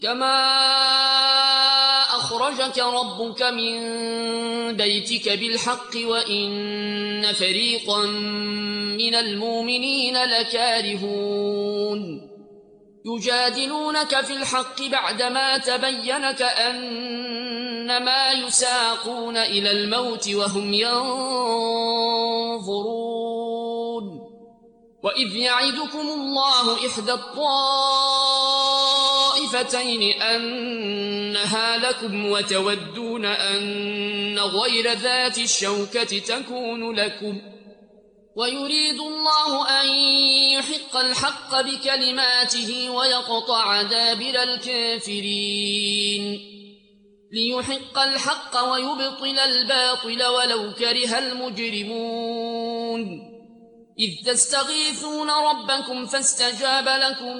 كما أخرجك ربك من بيتك بالحق وإن فريقا من المؤمنين لكارهون يجادلونك في الحق بعدما تبين كأنما يساقون إلى الموت وهم ينظرون وإذ يعدكم الله إحدى الطائفتين أنها لكم وتودون أن غير ذات الشوكة تكون لكم ويريد الله أن يحق الحق بكلماته ويقطع دابر الكافرين ليحق الحق ويبطل الباطل ولو كره المجرمون إذ تستغيثون ربكم فاستجاب لكم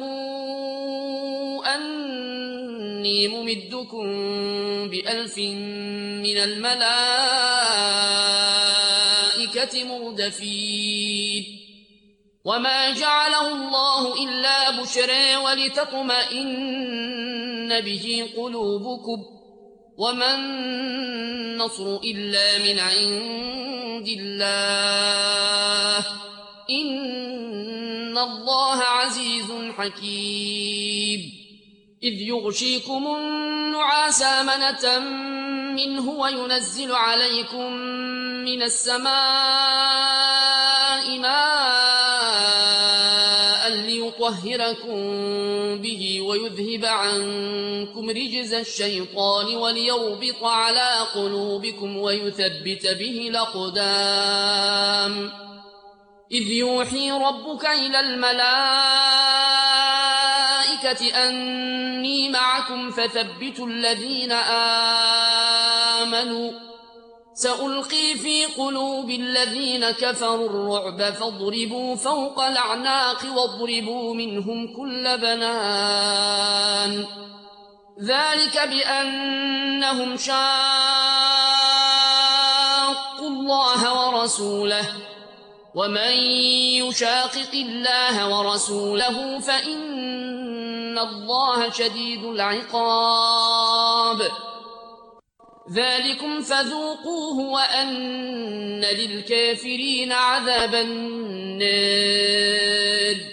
أني ممدكم ب1000 من الملائكة مردفين وما جعله الله إلا بشرى ولتطمئن به قلوبكم وما النصر إلا من عند الله إن الله عزيز حكيم إذ يغشيكم النعاس أمنة منه وينزل عليكم من السماء ماء ليطهركم به ويذهب عنكم رجز الشيطان وليربط على قلوبكم ويثبت به الأقدام إذ يوحي ربك إلى الملائكة أني معكم فثبتوا الذين آمنوا سألقي في قلوب الذين كفروا الرعب فاضربوا فوق الأعناق واضربوا منهم كل بنان ذلك بأنهم شاقوا الله ورسوله ومن يشاقق الله ورسوله فإن الله شديد العقاب ذلكم فذوقوه وأن للكافرين عذاب النار